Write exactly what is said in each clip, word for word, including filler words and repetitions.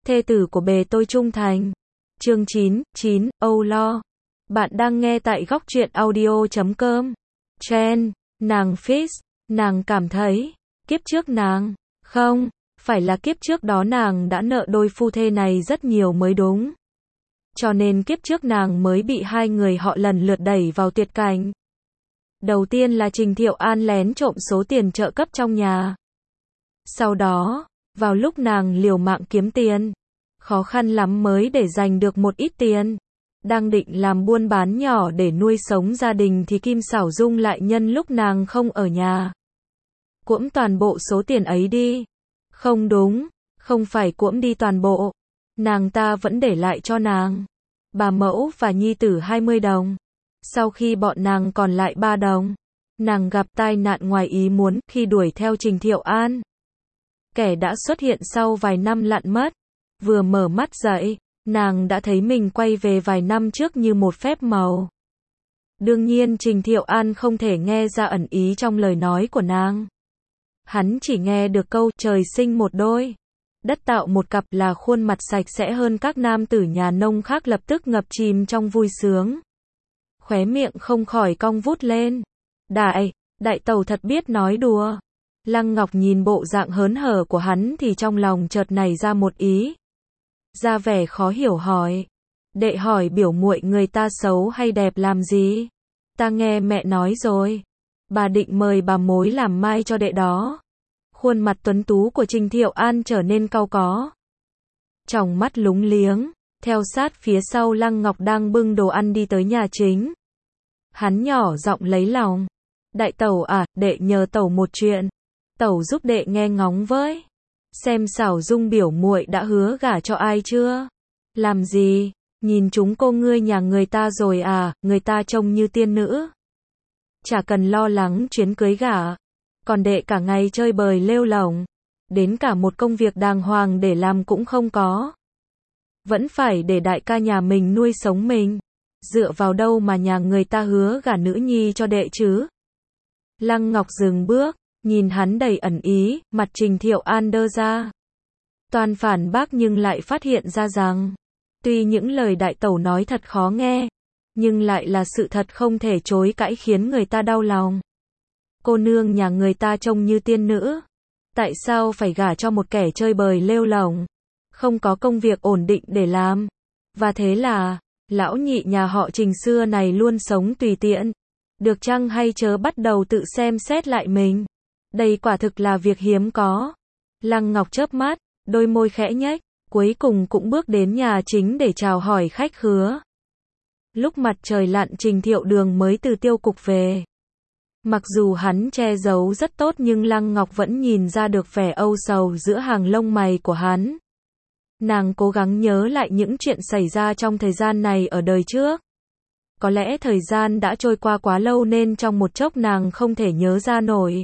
thê tử của bề tôi trung thành. Chương chín, chín, âu lo. Bạn đang nghe tại góc truyện audio chấm com. Chen, nàng Fitz, nàng cảm thấy, kiếp trước nàng, không, phải là kiếp trước đó nàng đã nợ đôi phu thê này rất nhiều mới đúng. Cho nên kiếp trước nàng mới bị hai người họ lần lượt đẩy vào tuyệt cảnh. Đầu tiên là Trình Thiệu An lén trộm số tiền trợ cấp trong nhà. Sau đó, vào lúc nàng liều mạng kiếm tiền, khó khăn lắm mới để dành được một ít tiền, đang định làm buôn bán nhỏ để nuôi sống gia đình thì Kim Xảo Dung lại nhân lúc nàng không ở nhà, cuỗm toàn bộ số tiền ấy đi. Không đúng, không phải cuỗm đi toàn bộ, nàng ta vẫn để lại cho nàng, bà mẫu và nhi tử hai mươi đồng. Sau khi bọn nàng còn lại ba đồng, nàng gặp tai nạn ngoài ý muốn khi đuổi theo Trình Thiệu An. Kẻ đã xuất hiện sau vài năm lặn mất. Vừa mở mắt dậy, nàng đã thấy mình quay về vài năm trước như một phép màu. Đương nhiên Trình Thiệu An không thể nghe ra ẩn ý trong lời nói của nàng. Hắn chỉ nghe được câu trời sinh một đôi, đất tạo một cặp là khuôn mặt sạch sẽ hơn các nam tử nhà nông khác, lập tức ngập chìm trong vui sướng. Khóe miệng không khỏi cong vút lên. Đại, đại tẩu thật biết nói đùa. Lăng Ngọc nhìn bộ dạng hớn hở của hắn thì trong lòng chợt nảy ra một ý. Ra vẻ khó hiểu hỏi. Đệ hỏi biểu muội người ta xấu hay đẹp làm gì? Ta nghe mẹ nói rồi. Bà định mời bà mối làm mai cho đệ đó. Khuôn mặt tuấn tú của Trình Thiệu An trở nên cau có. Tròng mắt lúng liếng, theo sát phía sau Lăng Ngọc đang bưng đồ ăn đi tới nhà chính. Hắn nhỏ giọng lấy lòng. Đại tẩu à, đệ nhờ tẩu một chuyện. Tẩu giúp đệ nghe ngóng với. Xem Xảo Dung biểu muội đã hứa gả cho ai chưa? Làm gì? Nhìn chúng cô ngươi nhà người ta rồi à, người ta trông như tiên nữ. Chả cần lo lắng chuyến cưới gả. Còn đệ cả ngày chơi bời lêu lổng. Đến cả một công việc đàng hoàng để làm cũng không có. Vẫn phải để đại ca nhà mình nuôi sống mình. Dựa vào đâu mà nhà người ta hứa gả nữ nhi cho đệ chứ? Lăng Ngọc dừng bước, nhìn hắn đầy ẩn ý, mặt Trình Thiệu An đơ ra. Toàn phản bác nhưng lại phát hiện ra rằng, tuy những lời đại tẩu nói thật khó nghe, nhưng lại là sự thật không thể chối cãi khiến người ta đau lòng. Cô nương nhà người ta trông như tiên nữ. Tại sao phải gả cho một kẻ chơi bời lêu lổng, không có công việc ổn định để làm? Và thế là, lão nhị nhà họ Trình xưa này luôn sống tùy tiện. Được chăng hay chớ bắt đầu tự xem xét lại mình. Đây quả thực là việc hiếm có. Lăng Ngọc chớp mắt, đôi môi khẽ nhếch, cuối cùng cũng bước đến nhà chính để chào hỏi khách khứa. Lúc mặt trời lặn Trình Thiệu Đường mới từ tiêu cục về. Mặc dù hắn che giấu rất tốt nhưng Lăng Ngọc vẫn nhìn ra được vẻ âu sầu giữa hàng lông mày của hắn. Nàng cố gắng nhớ lại những chuyện xảy ra trong thời gian này ở đời trước. Có lẽ thời gian đã trôi qua quá lâu nên trong một chốc nàng không thể nhớ ra nổi.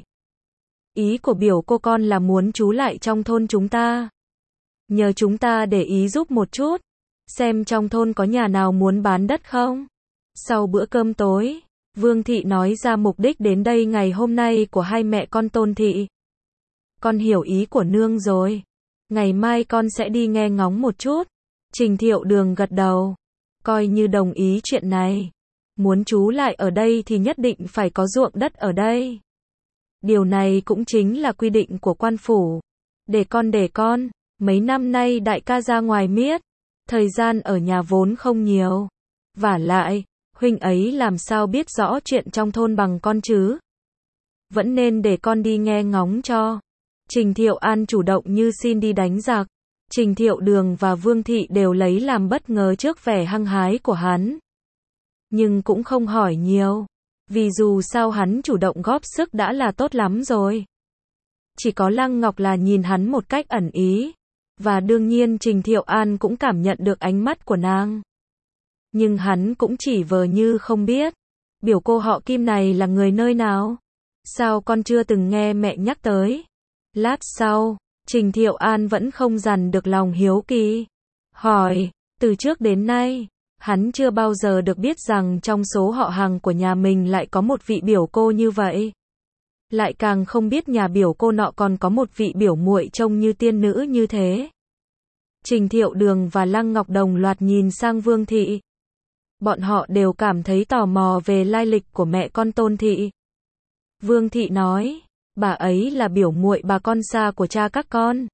Ý của biểu cô con là muốn trú lại trong thôn chúng ta. Nhờ chúng ta để ý giúp một chút. Xem trong thôn có nhà nào muốn bán đất không? Sau bữa cơm tối, Vương Thị nói ra mục đích đến đây ngày hôm nay của hai mẹ con Tôn Thị. Con hiểu ý của nương rồi. Ngày mai con sẽ đi nghe ngóng một chút. Trình Thiệu Đường gật đầu. Coi như đồng ý chuyện này. Muốn trú lại ở đây thì nhất định phải có ruộng đất ở đây. Điều này cũng chính là quy định của quan phủ. Để con để con, mấy năm nay đại ca ra ngoài miết. Thời gian ở nhà vốn không nhiều. Vả lại, huynh ấy làm sao biết rõ chuyện trong thôn bằng con chứ? Vẫn nên để con đi nghe ngóng cho. Trình Thiệu An chủ động như xin đi đánh giặc. Trình Thiệu Đường và Vương Thị đều lấy làm bất ngờ trước vẻ hăng hái của hắn. Nhưng cũng không hỏi nhiều. Vì dù sao hắn chủ động góp sức đã là tốt lắm rồi. Chỉ có Lăng Ngọc là nhìn hắn một cách ẩn ý. Và đương nhiên Trình Thiệu An cũng cảm nhận được ánh mắt của nàng. Nhưng hắn cũng chỉ vờ như không biết. Biểu cô họ Kim này là người nơi nào? Sao con chưa từng nghe mẹ nhắc tới? Lát sau, Trình Thiệu An vẫn không dằn được lòng hiếu kỳ. Hỏi, từ trước đến nay, hắn chưa bao giờ được biết rằng trong số họ hàng của nhà mình lại có một vị biểu cô như vậy. Lại càng không biết nhà biểu cô nọ còn có một vị biểu muội trông như tiên nữ như thế. Trình Thiệu Đường và Lăng Ngọc đồng loạt nhìn sang Vương Thị. Bọn họ đều cảm thấy tò mò về lai lịch của mẹ con Tôn Thị. Vương Thị nói, bà ấy là biểu muội bà con xa của cha các con.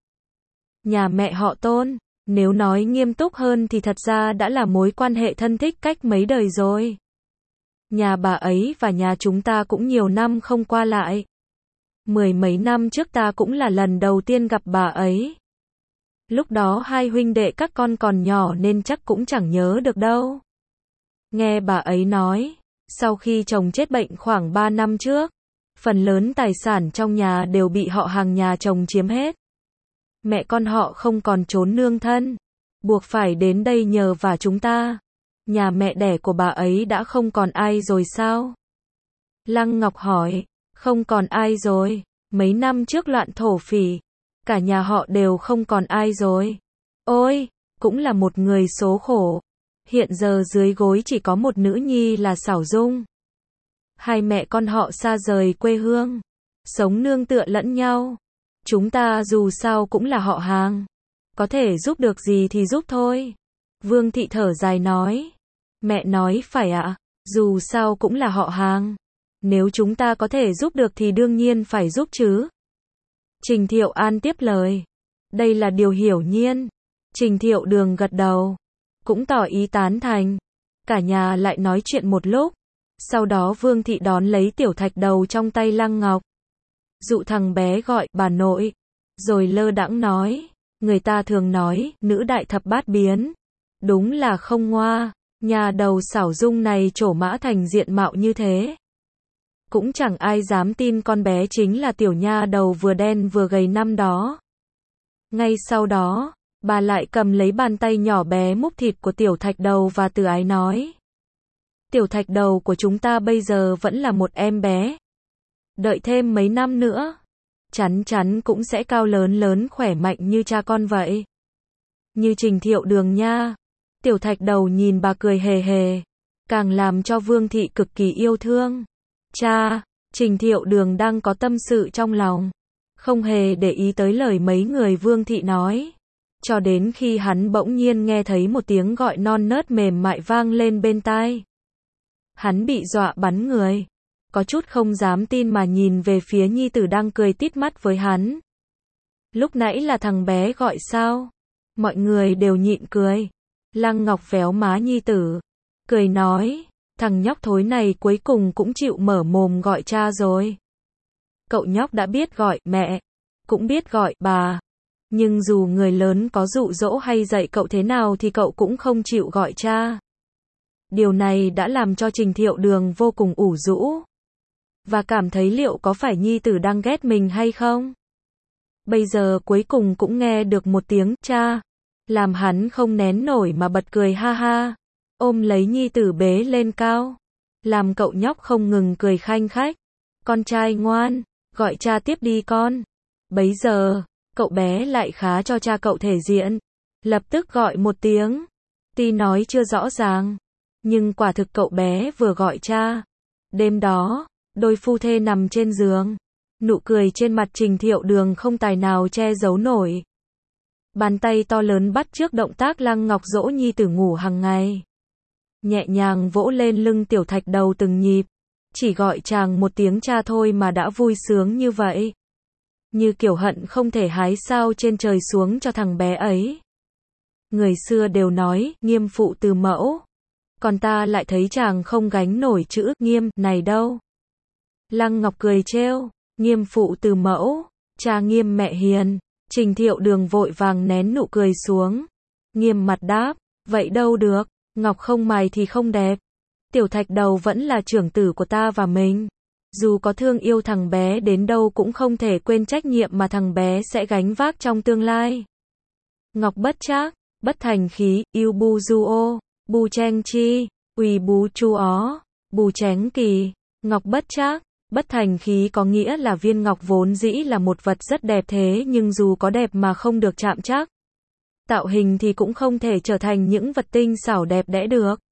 Nhà mẹ họ Tôn, nếu nói nghiêm túc hơn thì thật ra đã là mối quan hệ thân thích cách mấy đời rồi. Nhà bà ấy và nhà chúng ta cũng nhiều năm không qua lại. Mười mấy năm trước ta cũng là lần đầu tiên gặp bà ấy. Lúc đó hai huynh đệ các con còn nhỏ nên chắc cũng chẳng nhớ được đâu. Nghe bà ấy nói, sau khi chồng chết bệnh khoảng ba năm trước, phần lớn tài sản trong nhà đều bị họ hàng nhà chồng chiếm hết. Mẹ con họ không còn trốn nương thân, buộc phải đến đây nhờ vả chúng ta. Nhà mẹ đẻ của bà ấy đã không còn ai rồi sao? Lăng Ngọc hỏi, không còn ai rồi, mấy năm trước loạn thổ phỉ, cả nhà họ đều không còn ai rồi. Ôi, cũng là một người số khổ. Hiện giờ dưới gối chỉ có một nữ nhi là Xảo Dung. Hai mẹ con họ xa rời quê hương, sống nương tựa lẫn nhau. Chúng ta dù sao cũng là họ hàng, có thể giúp được gì thì giúp thôi. Vương Thị thở dài nói, mẹ nói phải ạ, dù sao cũng là họ hàng. Nếu chúng ta có thể giúp được thì đương nhiên phải giúp chứ. Trình Thiệu An tiếp lời, đây là điều hiển nhiên. Trình Thiệu Đường gật đầu, cũng tỏ ý tán thành. Cả nhà lại nói chuyện một lúc. Sau đó Vương Thị đón lấy tiểu thạch đầu trong tay Lăng Ngọc, dụ thằng bé gọi bà nội, rồi lơ đãng nói, người ta thường nói, nữ đại thập bát biến. Đúng là không ngoa, nhà đầu Xảo Dung này trổ mã thành diện mạo như thế. Cũng chẳng ai dám tin con bé chính là tiểu nha đầu vừa đen vừa gầy năm đó. Ngay sau đó, bà lại cầm lấy bàn tay nhỏ bé múc thịt của tiểu thạch đầu và từ ái nói, tiểu thạch đầu của chúng ta bây giờ vẫn là một em bé. Đợi thêm mấy năm nữa, chắn chắn cũng sẽ cao lớn lớn khỏe mạnh như cha con vậy. Như Trình Thiệu Đường nha. Tiểu thạch đầu nhìn bà cười hề hề, càng làm cho Vương Thị cực kỳ yêu thương. Cha, Trình Thiệu Đường đang có tâm sự trong lòng, không hề để ý tới lời mấy người Vương Thị nói. Cho đến khi hắn bỗng nhiên nghe thấy một tiếng gọi non nớt mềm mại vang lên bên tai. Hắn bị dọa bắn người, có chút không dám tin mà nhìn về phía nhi tử đang cười tít mắt với hắn. Lúc nãy là thằng bé gọi sao? Mọi người đều nhịn cười. Lăng Ngọc véo má nhi tử, cười nói, thằng nhóc thối này cuối cùng cũng chịu mở mồm gọi cha rồi. Cậu nhóc đã biết gọi mẹ, cũng biết gọi bà, nhưng dù người lớn có dụ dỗ hay dạy cậu thế nào thì cậu cũng không chịu gọi cha. Điều này đã làm cho Trình Thiệu Đường vô cùng ủ rũ, và cảm thấy liệu có phải nhi tử đang ghét mình hay không. Bây giờ cuối cùng cũng nghe được một tiếng cha, làm hắn không nén nổi mà bật cười ha ha, ôm lấy nhi tử bế lên cao, làm cậu nhóc không ngừng cười khanh khách. Con trai ngoan, gọi cha tiếp đi con. Bấy giờ, cậu bé lại khá cho cha cậu thể diện, lập tức gọi một tiếng. Tuy nói chưa rõ ràng, nhưng quả thực cậu bé vừa gọi cha. Đêm đó, đôi phu thê nằm trên giường, nụ cười trên mặt Trình Thiệu Đường không tài nào che giấu nổi. Bàn tay to lớn bắt chước động tác Lăng Ngọc dỗ nhi tử ngủ hàng ngày, nhẹ nhàng vỗ lên lưng tiểu thạch đầu từng nhịp. Chỉ gọi chàng một tiếng cha thôi mà đã vui sướng như vậy, như kiểu hận không thể hái sao trên trời xuống cho thằng bé ấy. Người xưa đều nói nghiêm phụ từ mẫu, còn ta lại thấy chàng không gánh nổi chữ nghiêm này đâu. Lăng Ngọc cười trêu, nghiêm phụ từ mẫu, cha nghiêm mẹ hiền. Trình Thiệu Đường vội vàng nén nụ cười xuống, nghiêm mặt đáp, vậy đâu được, ngọc không mài thì không đẹp. Tiểu thạch đầu vẫn là trưởng tử của ta và mình, dù có thương yêu thằng bé đến đâu cũng không thể quên trách nhiệm mà thằng bé sẽ gánh vác trong tương lai. Ngọc bất trác, bất thành khí, yêu bu du ô, bu cheng chi, uy bú chu ó, bù chén kỳ. Ngọc bất trác, bất thành khí có nghĩa là viên ngọc vốn dĩ là một vật rất đẹp thế nhưng dù có đẹp mà không được chạm trác, tạo hình thì cũng không thể trở thành những vật tinh xảo đẹp đẽ được.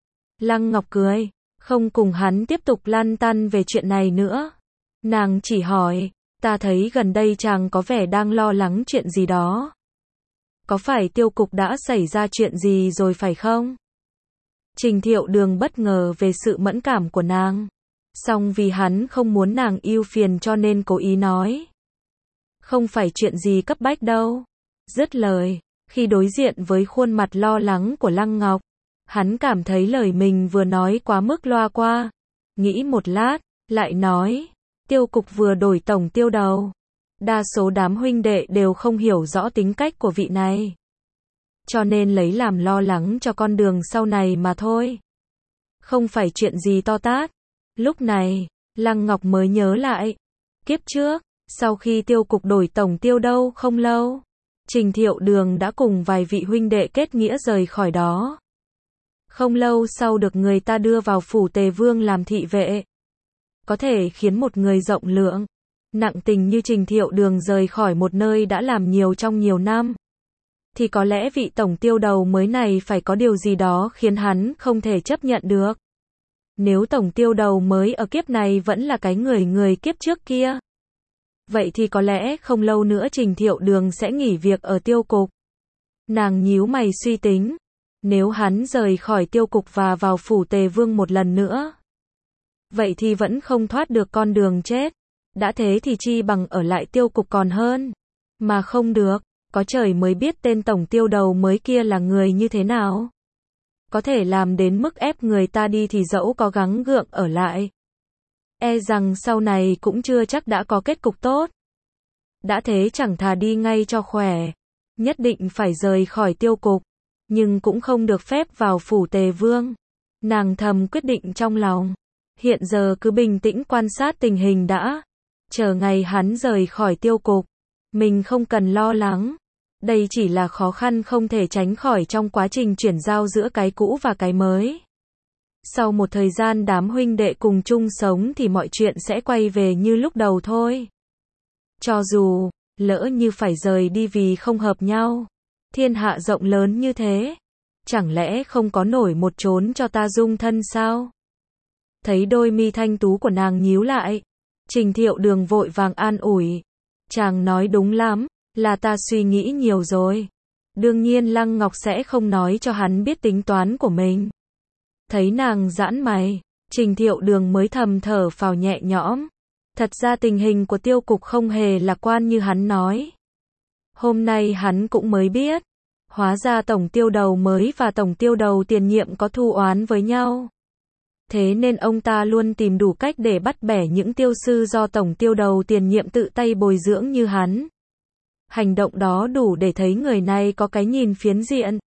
Lăng Ngọc cười, không cùng hắn tiếp tục lăn tăn về chuyện này nữa. Nàng chỉ hỏi, ta thấy gần đây chàng có vẻ đang lo lắng chuyện gì đó. có phải tiêu cục đã xảy ra chuyện gì rồi phải không? Trình Thiệu Đường bất ngờ về sự mẫn cảm của nàng. Song vì hắn không muốn nàng ưu phiền cho nên cố ý nói. Không phải chuyện gì cấp bách đâu. Dứt lời, khi đối diện với khuôn mặt lo lắng của Lăng Ngọc, hắn cảm thấy lời mình vừa nói quá mức loa qua. Nghĩ một lát, lại nói, tiêu cục vừa đổi tổng tiêu đầu. Đa số đám huynh đệ đều không hiểu rõ tính cách của vị này. Cho nên lấy làm lo lắng cho con đường sau này mà thôi. Không phải chuyện gì to tát. Lúc này, Lăng Ngọc mới nhớ lại. Kiếp trước, sau khi tiêu cục đổi tổng tiêu đâu không lâu, Trình Thiệu Đường đã cùng vài vị huynh đệ kết nghĩa rời khỏi đó. Không lâu sau được người ta đưa vào phủ Tề Vương làm thị vệ. Có thể khiến một người rộng lượng, nặng tình như Trình Thiệu Đường rời khỏi một nơi đã làm nhiều trong nhiều năm, thì có lẽ vị tổng tiêu đầu mới này phải có điều gì đó khiến hắn không thể chấp nhận được. Nếu tổng tiêu đầu mới ở kiếp này vẫn là cái người người kiếp trước kia, vậy thì có lẽ không lâu nữa Trình Thiệu Đường sẽ nghỉ việc ở tiêu cục. Nàng nhíu mày suy tính, nếu hắn rời khỏi tiêu cục và vào phủ Tề Vương một lần nữa, vậy thì vẫn không thoát được con đường chết. Đã thế thì chi bằng ở lại tiêu cục còn hơn. Mà không được, có trời mới biết tên tổng tiêu đầu mới kia là người như thế nào. Có thể làm đến mức ép người ta đi thì dẫu có gắng gượng ở lại, e rằng sau này cũng chưa chắc đã có kết cục tốt. Đã thế chẳng thà đi ngay cho khỏe. Nhất định phải rời khỏi tiêu cục, nhưng cũng không được phép vào phủ Tề Vương. Nàng thầm quyết định trong lòng. Hiện giờ cứ bình tĩnh quan sát tình hình đã. Chờ ngày hắn rời khỏi tiêu cục, mình không cần lo lắng. Đây chỉ là khó khăn không thể tránh khỏi trong quá trình chuyển giao giữa cái cũ và cái mới. Sau một thời gian đám huynh đệ cùng chung sống thì mọi chuyện sẽ quay về như lúc đầu thôi. Cho dù, lỡ như phải rời đi vì không hợp nhau, thiên hạ rộng lớn như thế, chẳng lẽ không có nổi một chốn cho ta dung thân sao? Thấy đôi mi thanh tú của nàng nhíu lại, Trình Thiệu Đường vội vàng an ủi. Chàng nói đúng lắm, là ta suy nghĩ nhiều rồi. Đương nhiên Lăng Ngọc sẽ không nói cho hắn biết tính toán của mình. Thấy nàng giãn mày, Trình Thiệu Đường mới thầm thở phào nhẹ nhõm. Thật ra tình hình của tiêu cục không hề lạc quan như hắn nói. Hôm nay hắn cũng mới biết, hóa ra tổng tiêu đầu mới và tổng tiêu đầu tiền nhiệm có thù oán với nhau. Thế nên ông ta luôn tìm đủ cách để bắt bẻ những tiêu sư do tổng tiêu đầu tiền nhiệm tự tay bồi dưỡng như hắn. Hành động đó đủ để thấy người này có cái nhìn phiến diện.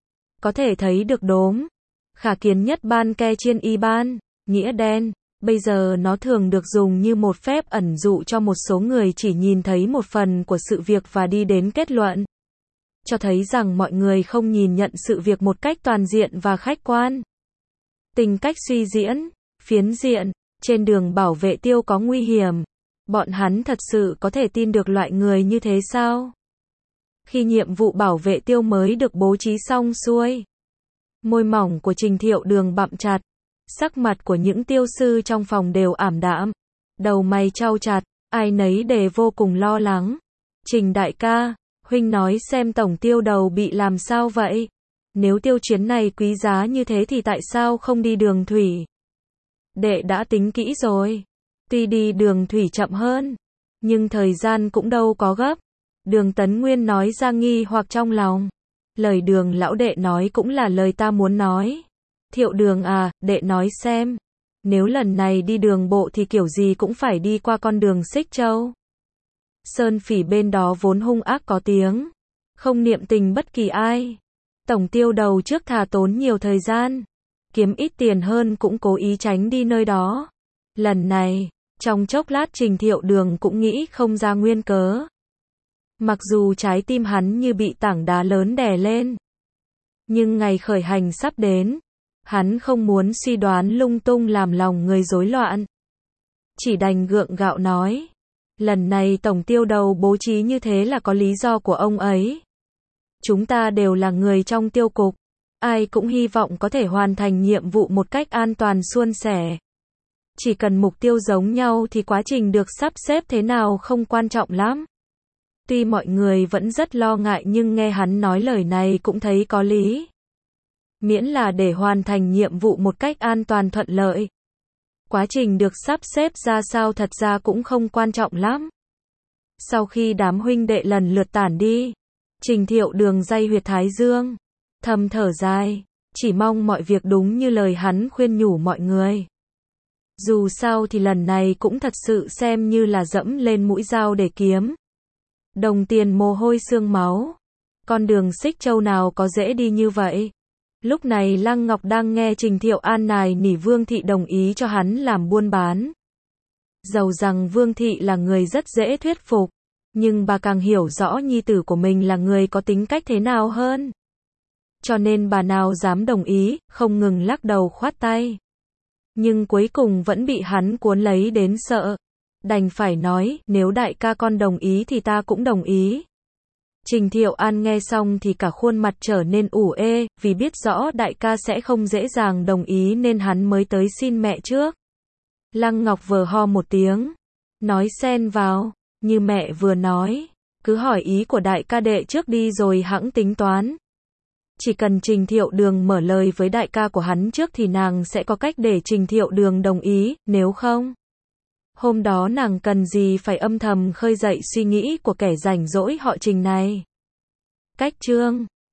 Có thể thấy được đốm. Khả kiến nhất ban ke chiên y ban, nghĩa đen. Bây giờ nó thường được dùng như một phép ẩn dụ cho một số người chỉ nhìn thấy một phần của sự việc và đi đến kết luận. Cho thấy rằng mọi người không nhìn nhận sự việc một cách toàn diện và khách quan. Tình cách suy diễn, phiến diện, trên đường bảo vệ tiêu có nguy hiểm. Bọn hắn thật sự có thể tin được loại người như thế sao? Khi nhiệm vụ bảo vệ tiêu mới được bố trí xong xuôi, môi mỏng của Trình Thiệu Đường bặm chặt, sắc mặt của những tiêu sư trong phòng đều ảm đạm, đầu mày chau chặt, ai nấy đều vô cùng lo lắng. Trình đại ca, huynh nói xem tổng tiêu đầu bị làm sao vậy? Nếu tiêu chuyến này quý giá như thế thì tại sao không đi đường thủy? Đệ đã tính kỹ rồi. Tuy đi đường thủy chậm hơn, nhưng thời gian cũng đâu có gấp. Đường Tấn Nguyên nói ra nghi hoặc trong lòng. Lời Đường lão đệ nói cũng là lời ta muốn nói. Thiệu Đường à, đệ nói xem. Nếu lần này đi đường bộ thì kiểu gì cũng phải đi qua con đường Xích Châu. Sơn Phỉ bên đó vốn hung ác có tiếng, không niệm tình bất kỳ ai. Tổng tiêu đầu trước thà tốn nhiều thời gian, kiếm ít tiền hơn cũng cố ý tránh đi nơi đó. Lần này, trong chốc lát Trình Thiệu Đường cũng nghĩ không ra nguyên cớ. Mặc dù trái tim hắn như bị tảng đá lớn đè lên, nhưng ngày khởi hành sắp đến, hắn không muốn suy đoán lung tung làm lòng người rối loạn. Chỉ đành gượng gạo nói, lần này tổng tiêu đầu bố trí như thế là có lý do của ông ấy. Chúng ta đều là người trong tiêu cục, ai cũng hy vọng có thể hoàn thành nhiệm vụ một cách an toàn suôn sẻ. Chỉ cần mục tiêu giống nhau thì quá trình được sắp xếp thế nào không quan trọng lắm. Tuy mọi người vẫn rất lo ngại nhưng nghe hắn nói lời này cũng thấy có lý. Miễn là để hoàn thành nhiệm vụ một cách an toàn thuận lợi. Quá trình được sắp xếp ra sao thật ra cũng không quan trọng lắm. Sau khi đám huynh đệ lần lượt tản đi, Trình Thiệu Đường day huyệt thái dương, thầm thở dài, chỉ mong mọi việc đúng như lời hắn khuyên nhủ mọi người. Dù sao thì lần này cũng thật sự xem như là dẫm lên mũi dao để kiếm đồng tiền mồ hôi xương máu. Con đường xích châu nào có dễ đi như vậy. Lúc này Lăng Ngọc đang nghe Trình Thiệu An nài nỉ Vương Thị đồng ý cho hắn làm buôn bán. Dầu rằng Vương Thị là người rất dễ thuyết phục, nhưng bà càng hiểu rõ nhi tử của mình là người có tính cách thế nào hơn. Cho nên bà nào dám đồng ý, không ngừng lắc đầu khoát tay. Nhưng cuối cùng vẫn bị hắn cuốn lấy đến sợ. Đành phải nói, nếu đại ca con đồng ý thì ta cũng đồng ý. Trình Thiệu An nghe xong thì cả khuôn mặt trở nên ủ ê, vì biết rõ đại ca sẽ không dễ dàng đồng ý nên hắn mới tới xin mẹ trước. Lăng Ngọc vờ ho một tiếng, nói xen vào, như mẹ vừa nói, cứ hỏi ý của đại ca đệ trước đi rồi hẵng tính toán. Chỉ cần Trình Thiệu Đường mở lời với đại ca của hắn trước thì nàng sẽ có cách để Trình Thiệu Đường đồng ý, nếu không, hôm đó nàng cần gì phải âm thầm khơi dậy suy nghĩ của kẻ rảnh rỗi họ Trình này. Cách chương